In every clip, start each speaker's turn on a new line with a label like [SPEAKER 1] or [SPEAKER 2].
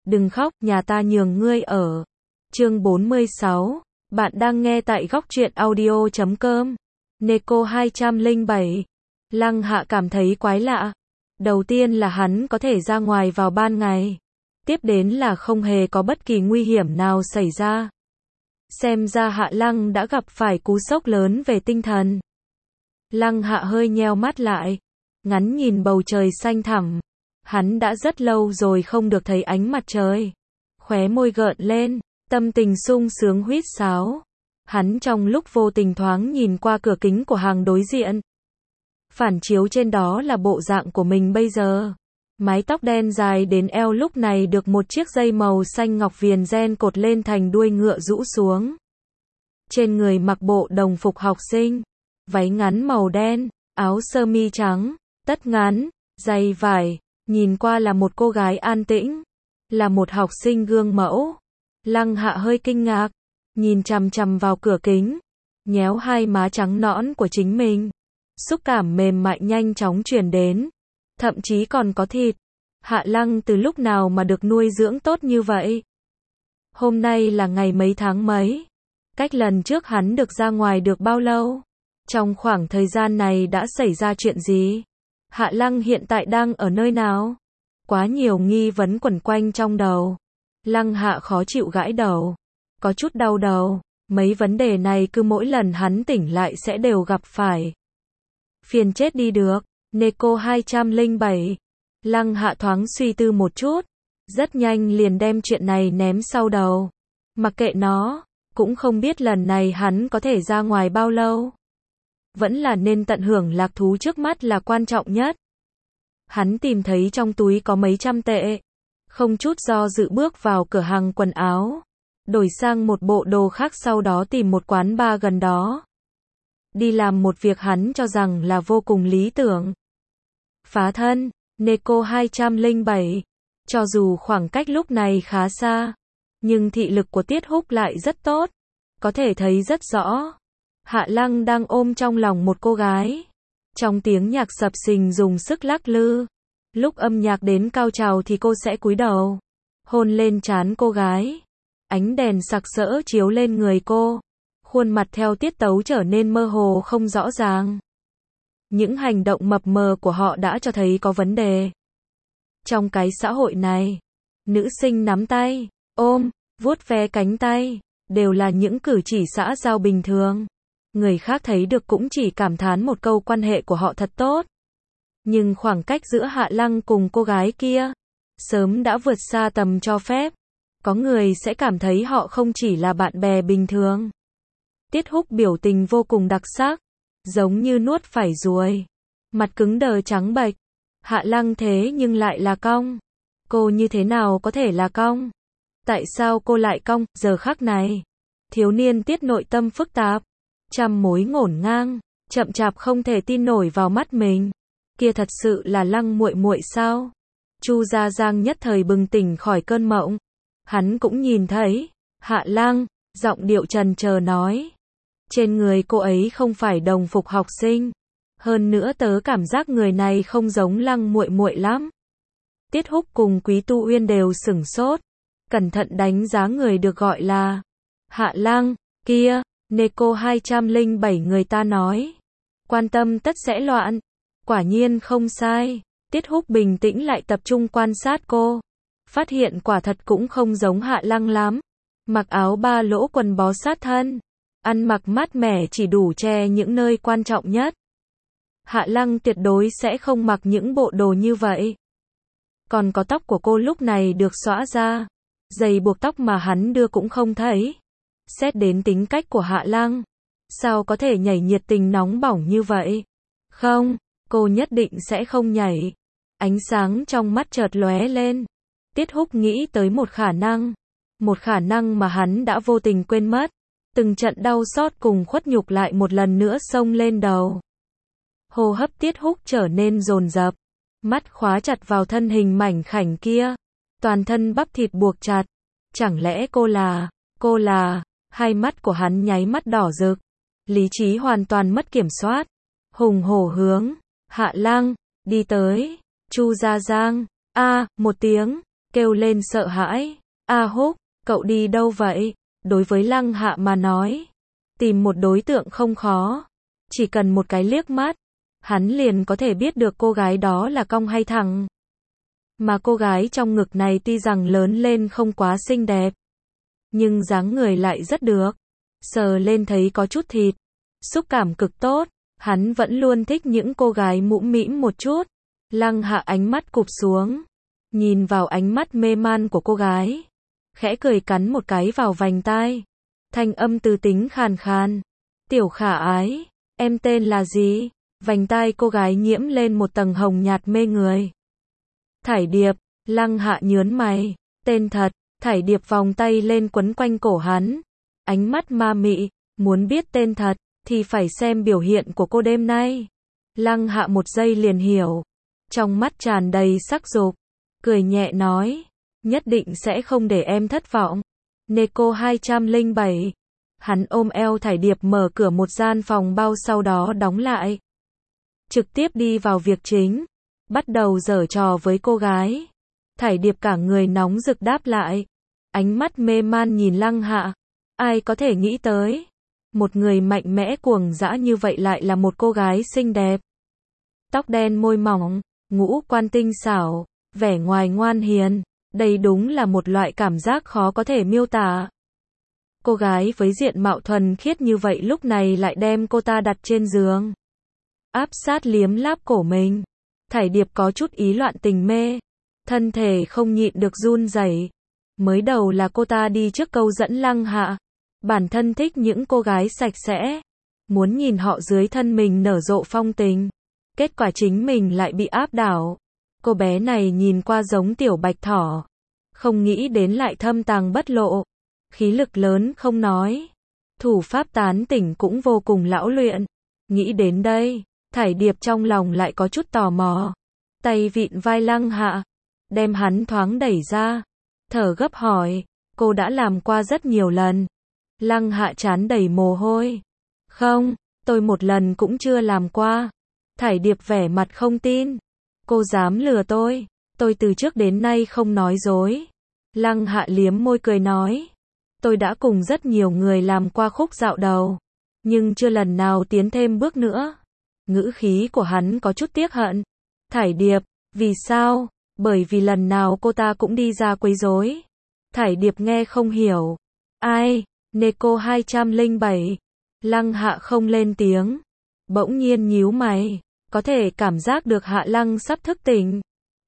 [SPEAKER 1] Đừng khóc, nhà ta nhường ngươi ở. Chương 46. Bạn đang nghe tại góc truyện audio.com. Neko 207. Lăng Hạ cảm thấy quái lạ. Đầu tiên là hắn có thể ra ngoài vào ban ngày. Tiếp đến là không hề có bất kỳ nguy hiểm nào xảy ra. Xem ra Hạ Lăng đã gặp phải cú sốc lớn về tinh thần. Lăng Hạ hơi nheo mắt lại. Ngắn nhìn bầu trời xanh thẳm. Hắn đã rất lâu rồi không được thấy ánh mặt trời. Khóe môi gợn lên, tâm tình sung sướng huýt sáo. Hắn trong lúc vô tình thoáng nhìn qua cửa kính của hàng đối diện. Phản chiếu trên đó là bộ dạng của mình bây giờ. Mái tóc đen dài đến eo lúc này được một chiếc dây màu xanh ngọc viền ren cột lên thành đuôi ngựa rũ xuống. Trên người mặc bộ đồng phục học sinh, váy ngắn màu đen, áo sơ mi trắng, tất ngắn, giày vải, nhìn qua là một cô gái an tĩnh, là một học sinh gương mẫu. Lăng Hạ hơi kinh ngạc, nhìn chằm chằm vào cửa kính, nhéo hai má trắng nõn của chính mình. Xúc cảm mềm mại nhanh chóng truyền đến, thậm chí còn có thịt. Hạ Lăng từ lúc nào mà được nuôi dưỡng tốt như vậy? Hôm nay là ngày mấy tháng mấy? Cách lần trước hắn được ra ngoài được bao lâu? Trong khoảng thời gian này đã xảy ra chuyện gì? Hạ Lăng hiện tại đang ở nơi nào? Quá nhiều nghi vấn quẩn quanh trong đầu. Lăng Hạ khó chịu gãi đầu, có chút đau đầu. Mấy vấn đề này cứ mỗi lần hắn tỉnh lại sẽ đều gặp phải. Phiền chết đi được. Neko 207. Lăng Hạ thoáng suy tư một chút, rất nhanh liền đem chuyện này ném sau đầu. Mặc kệ nó, cũng không biết lần này hắn có thể ra ngoài bao lâu. Vẫn là nên tận hưởng lạc thú trước mắt là quan trọng nhất. Hắn tìm thấy trong túi có mấy trăm tệ, không chút do dự bước vào cửa hàng quần áo, đổi sang một bộ đồ khác, sau đó tìm một quán bar gần đó. Đi làm một việc hắn cho rằng là vô cùng lý tưởng. Phá thân. Neko 207. Cho dù khoảng cách lúc này khá xa, nhưng thị lực của Tiết Húc lại rất tốt, có thể thấy rất rõ. Hạ Lăng đang ôm trong lòng một cô gái. Trong tiếng nhạc sập sình dùng sức lắc lư. Lúc âm nhạc đến cao trào thì cô sẽ cúi đầu, hôn lên trán cô gái. Ánh đèn sặc sỡ chiếu lên người cô. Khuôn mặt theo tiết tấu trở nên mơ hồ không rõ ràng. Những hành động mập mờ của họ đã cho thấy có vấn đề. Trong cái xã hội này, nữ sinh nắm tay, ôm, vuốt ve cánh tay, đều là những cử chỉ xã giao bình thường. Người khác thấy được cũng chỉ cảm thán một câu quan hệ của họ thật tốt. Nhưng khoảng cách giữa Hạ Lăng cùng cô gái kia, sớm đã vượt xa tầm cho phép. Có người sẽ cảm thấy họ không chỉ là bạn bè bình thường. Tiết Húc biểu tình vô cùng đặc sắc, giống như nuốt phải ruồi. Mặt cứng đờ trắng bệch. Hạ Lăng thế nhưng lại là cong. Cô như thế nào có thể là cong? Tại sao cô lại cong, giờ khắc này? Thiếu niên Tiết nội tâm phức tạp, trăm mối ngổn ngang, chậm chạp không thể tin nổi vào mắt mình. Kia thật sự là Lăng muội muội sao? Chu Gia Giang nhất thời bừng tỉnh khỏi cơn mộng. Hắn cũng nhìn thấy. Hạ Lăng, giọng điệu trần chờ nói. Trên người cô ấy không phải đồng phục học sinh. Hơn nữa tớ cảm giác người này không giống Lăng muội muội lắm. Tiết Húc cùng Quý Tu Uyên đều sửng sốt, cẩn thận đánh giá người được gọi là Hạ Lăng. Kia, Neko 207 người ta nói. Quan tâm tất sẽ loạn. Quả nhiên không sai. Tiết Húc bình tĩnh lại tập trung quan sát cô. Phát hiện quả thật cũng không giống Hạ Lăng lắm. Mặc áo ba lỗ quần bó sát thân. Ăn mặc mát mẻ chỉ đủ che những nơi quan trọng nhất. Hạ Lăng tuyệt đối sẽ không mặc những bộ đồ như vậy. Còn có tóc của cô lúc này được xõa ra. Giày buộc tóc mà hắn đưa cũng không thấy. Xét đến tính cách của Hạ Lăng, sao có thể nhảy nhiệt tình nóng bỏng như vậy? Không, cô nhất định sẽ không nhảy. Ánh sáng trong mắt chợt lóe lên. Tiết Húc nghĩ tới một khả năng mà hắn đã vô tình quên mất. Từng trận đau xót cùng khuất nhục lại một lần nữa xông lên đầu. Hô hấp Tiết Húc trở nên dồn dập, mắt khóa chặt vào thân hình mảnh khảnh kia, toàn thân bắp thịt buộc chặt. Chẳng lẽ cô là, hai mắt của hắn nháy mắt đỏ rực, lý trí hoàn toàn mất kiểm soát, hùng hổ hướng Hạ Lăng đi tới. Chu Gia Giang, một tiếng, kêu lên sợ hãi. A Húc, cậu đi đâu vậy? Đối với Lăng Hạ mà nói, tìm một đối tượng không khó. Chỉ cần một cái liếc mắt, hắn liền có thể biết được cô gái đó là cong hay thẳng. Mà cô gái trong ngực này tuy rằng lớn lên không quá xinh đẹp, nhưng dáng người lại rất được. Sờ lên thấy có chút thịt, xúc cảm cực tốt. Hắn vẫn luôn thích những cô gái mũm mĩm một chút. Lăng Hạ ánh mắt cụp xuống, nhìn vào ánh mắt mê man của cô gái, khẽ cười cắn một cái vào vành tai. Thanh âm từ tính khàn khàn. Tiểu Khả Ái, em tên là gì? Vành tai cô gái nhiễm lên một tầng hồng nhạt mê người. Thải Điệp. Lăng Hạ nhớn mày. Tên thật. Thải Điệp vòng tay lên quấn quanh cổ hắn, ánh mắt ma mị. Muốn biết tên thật thì phải xem biểu hiện của cô đêm nay. Lăng Hạ một giây liền hiểu, trong mắt tràn đầy sắc dục, cười nhẹ nói, nhất định sẽ không để em thất vọng. Neko 207. Hắn ôm eo Thải Điệp mở cửa một gian phòng bao sau đó đóng lại. Trực tiếp đi vào việc chính, bắt đầu giở trò với cô gái. Thải Điệp cả người nóng rực đáp lại, ánh mắt mê man nhìn Lăng Hạ. Ai có thể nghĩ tới, một người mạnh mẽ cuồng dã như vậy lại là một cô gái xinh đẹp. Tóc đen môi mỏng, ngũ quan tinh xảo, vẻ ngoài ngoan hiền. Đây đúng là một loại cảm giác khó có thể miêu tả. Cô gái với diện mạo thuần khiết như vậy lúc này lại đem cô ta đặt trên giường, áp sát liếm láp cổ mình. Thải Điệp có chút ý loạn tình mê, thân thể không nhịn được run rẩy. Mới đầu là cô ta đi trước câu dẫn Lăng Hạ, bản thân thích những cô gái sạch sẽ, muốn nhìn họ dưới thân mình nở rộ phong tình. Kết quả chính mình lại bị áp đảo. Cô bé này nhìn qua giống tiểu bạch thỏ, không nghĩ đến lại thâm tàng bất lộ, khí lực lớn không nói, thủ pháp tán tỉnh cũng vô cùng lão luyện. Nghĩ đến đây, Thải Điệp trong lòng lại có chút tò mò, tay vịn vai Lăng Hạ, đem hắn thoáng đẩy ra, thở gấp hỏi, cô đã làm qua rất nhiều lần. Lăng Hạ trán đầy mồ hôi. Không, tôi một lần cũng chưa làm qua. Thải Điệp vẻ mặt không tin. Cô dám lừa tôi từ trước đến nay không nói dối. Lăng Hạ liếm môi cười nói, tôi đã cùng rất nhiều người làm qua khúc dạo đầu, nhưng chưa lần nào tiến thêm bước nữa. Ngữ khí của hắn có chút tiếc hận. Thải Điệp, vì sao? Bởi vì lần nào cô ta cũng đi ra quấy rối. Thải Điệp nghe không hiểu. Ai? Neko 207. Lăng Hạ không lên tiếng, bỗng nhiên nhíu mày, có thể cảm giác được Hạ Lăng sắp thức tỉnh.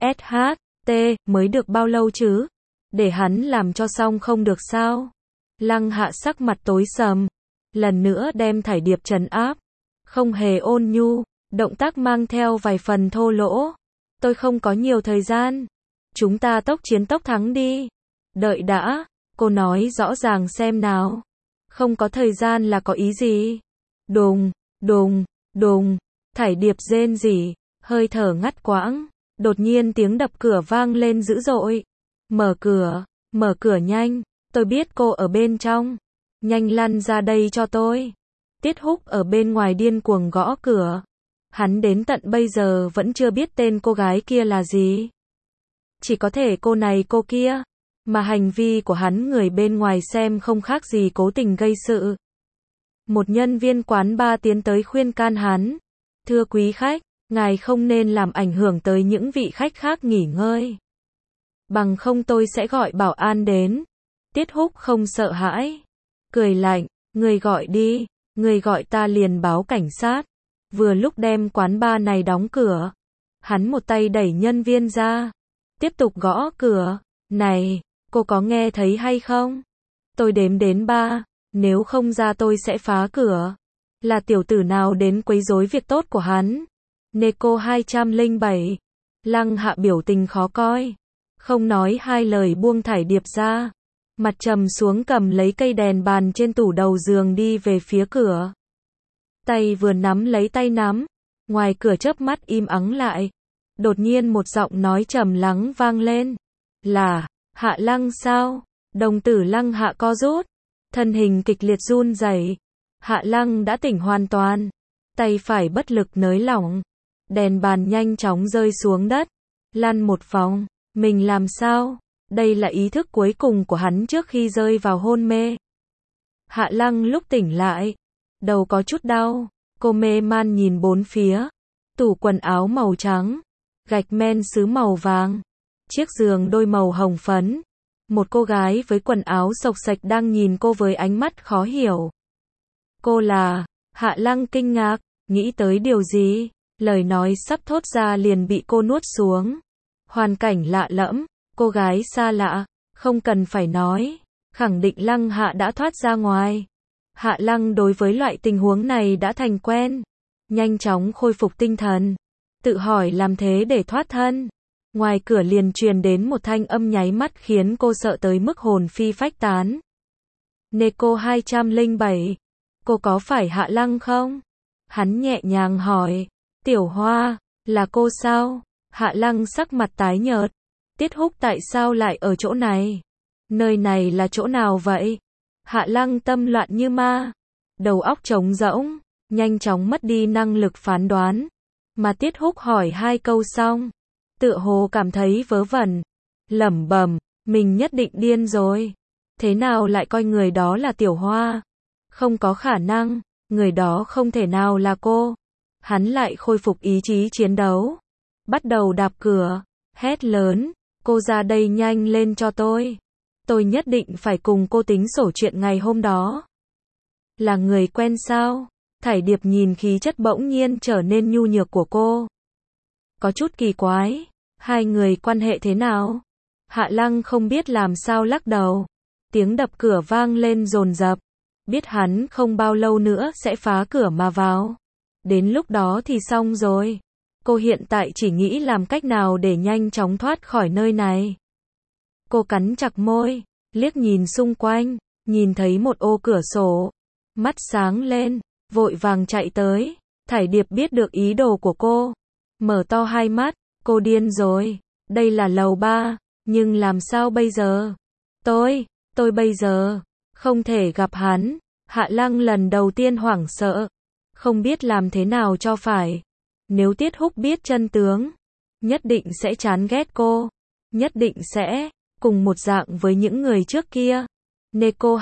[SPEAKER 1] SHT, mới được bao lâu chứ? Để hắn làm cho xong không được sao? Lăng Hạ sắc mặt tối sầm, lần nữa đem Thải Điệp trấn áp, không hề ôn nhu, động tác mang theo vài phần thô lỗ. Tôi không có nhiều thời gian, chúng ta tốc chiến tốc thắng đi. Đợi đã, cô nói rõ ràng xem nào. Không có thời gian là có ý gì? Đùng, đùng, đùng. Thải Điệp rên rỉ, hơi thở ngắt quãng. Đột nhiên tiếng đập cửa vang lên dữ dội. Mở cửa nhanh, tôi biết cô ở bên trong. Nhanh lăn ra đây cho tôi. Tiết Húc ở bên ngoài điên cuồng gõ cửa. Hắn đến tận bây giờ vẫn chưa biết tên cô gái kia là gì. Chỉ có thể cô này cô kia. Mà hành vi của hắn người bên ngoài xem không khác gì cố tình gây sự. Một nhân viên quán bar tiến tới khuyên can hắn. Thưa quý khách, ngài không nên làm ảnh hưởng tới những vị khách khác nghỉ ngơi. Bằng không tôi sẽ gọi bảo an đến. Tiết Húc không sợ hãi. Cười lạnh, người gọi đi, người gọi ta liền báo cảnh sát. Vừa lúc đem quán bar này đóng cửa. Hắn một tay đẩy nhân viên ra. Tiếp tục gõ cửa. Này, cô có nghe thấy hay không? Tôi đếm đến 3, nếu không ra tôi sẽ phá cửa. Là tiểu tử nào đến quấy rối việc tốt của hắn? Neko 207. Lăng Hạ biểu tình khó coi, không nói hai lời buông Thải Điệp ra, mặt trầm xuống cầm lấy cây đèn bàn trên tủ đầu giường đi về phía cửa. Tay vừa nắm lấy tay nắm, ngoài cửa chớp mắt im ắng lại. Đột nhiên một giọng nói trầm lắng vang lên. Là Hạ Lăng sao? Đồng tử Lăng Hạ co rút, thân hình kịch liệt run rẩy. Hạ Lăng đã tỉnh hoàn toàn, tay phải bất lực nới lỏng, đèn bàn nhanh chóng rơi xuống đất, lăn một vòng. Mình làm sao? Đây là ý thức cuối cùng của hắn trước khi rơi vào hôn mê. Hạ Lăng lúc tỉnh lại, đầu có chút đau, cô mê man nhìn bốn phía. Tủ quần áo màu trắng, gạch men sứ màu vàng, chiếc giường đôi màu hồng phấn. Một cô gái với quần áo xộc xệch đang nhìn cô với ánh mắt khó hiểu. Cô là... Hạ Lăng kinh ngạc, nghĩ tới điều gì? Lời nói sắp thốt ra liền bị cô nuốt xuống. Hoàn cảnh lạ lẫm, cô gái xa lạ, không cần phải nói, khẳng định Lăng Hạ đã thoát ra ngoài. Hạ Lăng đối với loại tình huống này đã thành quen, nhanh chóng khôi phục tinh thần, tự hỏi làm thế để thoát thân. Ngoài cửa liền truyền đến một thanh âm nháy mắt khiến cô sợ tới mức hồn phi phách tán. Neko 207, cô có phải Hạ Lăng không? Hắn nhẹ nhàng hỏi. Tiểu Hoa, là cô sao? Hạ Lăng sắc mặt tái nhợt. Tiết Húc tại sao lại ở chỗ này? Nơi này là chỗ nào vậy? Hạ Lăng tâm loạn như ma, đầu óc trống rỗng, nhanh chóng mất đi năng lực phán đoán. Mà Tiết Húc hỏi 2 câu xong, tựa hồ cảm thấy vớ vẩn, lẩm bẩm, mình nhất định điên rồi. Thế nào lại coi người đó là Tiểu Hoa? Không có khả năng, người đó không thể nào là cô. Hắn lại khôi phục ý chí chiến đấu, bắt đầu đạp cửa, hét lớn, cô ra đây nhanh lên cho tôi. Tôi nhất định phải cùng cô tính sổ chuyện ngày hôm đó. Là người quen sao? Thải Điệp nhìn khí chất bỗng nhiên trở nên nhu nhược của cô. Có chút kỳ quái, hai người quan hệ thế nào? Hạ Lăng không biết làm sao lắc đầu. Tiếng đập cửa vang lên dồn dập, biết hắn không bao lâu nữa sẽ phá cửa mà vào. Đến lúc đó thì xong rồi. Cô hiện tại chỉ nghĩ làm cách nào để nhanh chóng thoát khỏi nơi này. Cô cắn chặt môi, liếc nhìn xung quanh, nhìn thấy một ô cửa sổ. Mắt sáng lên, vội vàng chạy tới. Thải Điệp biết được ý đồ của cô. Mở to hai mắt, cô điên rồi. Đây là lầu 3, nhưng làm sao bây giờ? Tôi bây giờ, không thể gặp hắn. Hạ Lăng lần đầu tiên hoảng sợ. Không biết làm thế nào cho phải. Nếu Tiết Húc biết chân tướng, nhất định sẽ chán ghét cô. Nhất định sẽ, cùng một dạng với những người trước kia. Neko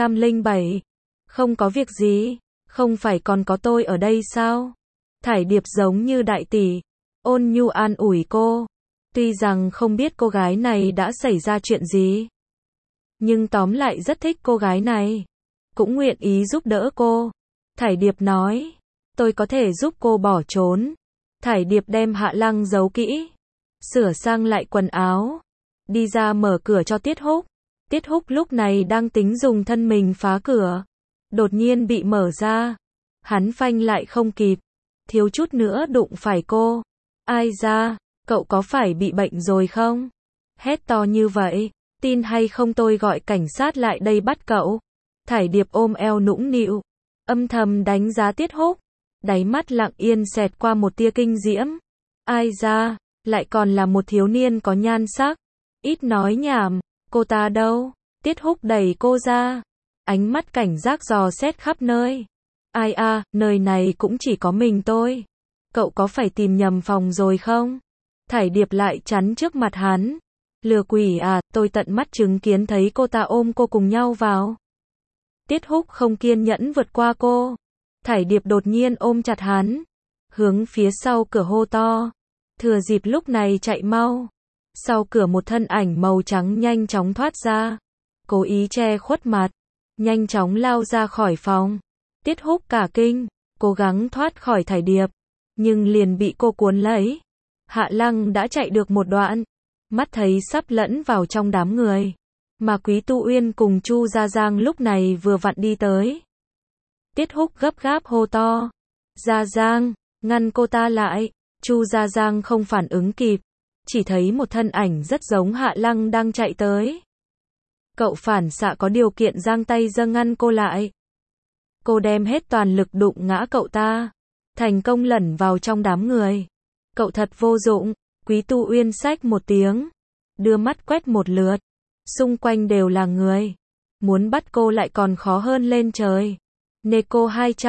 [SPEAKER 1] 207. Không có việc gì, không phải còn có tôi ở đây sao? Thải Điệp giống như đại tỷ, ôn nhu an ủi cô. Tuy rằng không biết cô gái này đã xảy ra chuyện gì, nhưng tóm lại rất thích cô gái này, cũng nguyện ý giúp đỡ cô. Thải Điệp nói, tôi có thể giúp cô bỏ trốn. Thải Điệp đem Hạ Lăng giấu kỹ, sửa sang lại quần áo, đi ra mở cửa cho Tiết Húc. Tiết Húc lúc này đang tính dùng thân mình phá cửa, đột nhiên bị mở ra. Hắn phanh lại không kịp, thiếu chút nữa đụng phải cô. Ai ra, cậu có phải bị bệnh rồi không? Hét to như vậy, tin hay không tôi gọi cảnh sát lại đây bắt cậu. Thải Điệp ôm eo nũng nịu, âm thầm đánh giá Tiết Húc, đáy mắt lặng yên xẹt qua một tia kinh diễm. Ai ra, lại còn là một thiếu niên có nhan sắc. Ít nói nhảm, cô ta đâu? Tiết Húc đẩy cô ra, ánh mắt cảnh giác dò xét khắp nơi. Ai à, nơi này cũng chỉ có mình tôi. Cậu có phải tìm nhầm phòng rồi không? Thải Điệp lại chắn trước mặt hắn. Lừa quỷ à, tôi tận mắt chứng kiến thấy cô ta ôm cô cùng nhau vào. Tiết Húc không kiên nhẫn vượt qua cô. Thải Điệp đột nhiên ôm chặt hắn, hướng phía sau cửa hô to. Thừa dịp lúc này chạy mau. Sau cửa một thân ảnh màu trắng nhanh chóng thoát ra, cố ý che khuất mặt, nhanh chóng lao ra khỏi phòng. Tiết Húc cả kinh, cố gắng thoát khỏi Thải Điệp, nhưng liền bị cô cuốn lấy. Hạ Lăng đã chạy được một đoạn, mắt thấy sắp lẫn vào trong đám người, mà Quý Tu Uyên cùng Chu Gia Giang lúc này vừa vặn đi tới. Tiết Húc gấp gáp hô to, Gia Giang, ngăn cô ta lại. Chu Gia Giang không phản ứng kịp, chỉ thấy một thân ảnh rất giống Hạ Lăng đang chạy tới. Cậu phản xạ có điều kiện giang tay ra ngăn cô lại. Cô đem hết toàn lực đụng ngã cậu ta, thành công lẩn vào trong đám người. Cậu thật vô dụng. Quý Tu Uyên xách một tiếng, đưa mắt quét một lượt, xung quanh đều là người, muốn bắt cô lại còn khó hơn lên trời. Neko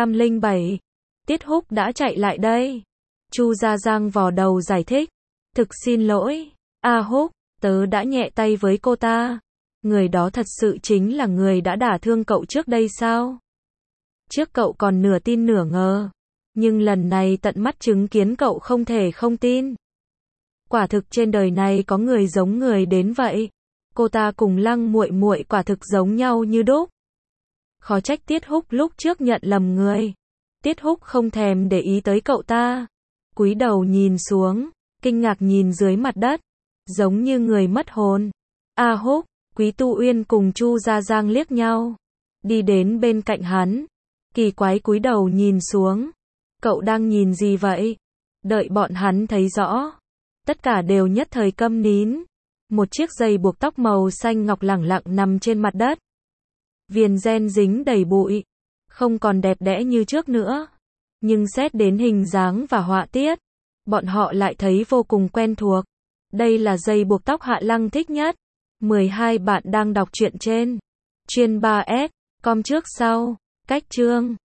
[SPEAKER 1] 207, Tiết Húc đã chạy lại đây. Chu Gia Giang vò đầu giải thích, thực xin lỗi, A Húc, Tớ đã nhẹ tay với cô ta. Người đó thật sự chính là người đã đả thương cậu trước đây sao? Trước cậu còn nửa tin nửa ngờ. Nhưng lần này tận mắt chứng kiến cậu không thể không tin. Quả thực trên đời này có người giống người đến vậy. Cô ta cùng Lăng muội muội quả thực giống nhau như đúc. Khó trách Tiết Húc lúc trước nhận lầm người. Tiết Húc không thèm để ý tới cậu ta. Cúi đầu nhìn xuống, kinh ngạc nhìn dưới mặt đất, giống như người mất hồn. A Húc, Quý Tu Uyên cùng Chu Gia Giang liếc nhau, đi đến bên cạnh hắn, kỳ quái cúi đầu nhìn xuống. Cậu đang nhìn gì vậy? Đợi bọn hắn thấy rõ, tất cả đều nhất thời câm nín. Một chiếc dây buộc tóc màu xanh ngọc lẳng lặng nằm trên mặt đất. Viền ren dính đầy bụi, không còn đẹp đẽ như trước nữa. Nhưng xét đến hình dáng và họa tiết, bọn họ lại thấy vô cùng quen thuộc. Đây là dây buộc tóc Hạ Lăng thích nhất. 12 bạn đang đọc truyện trên Chuyên 3S, com trước sau, cách chương.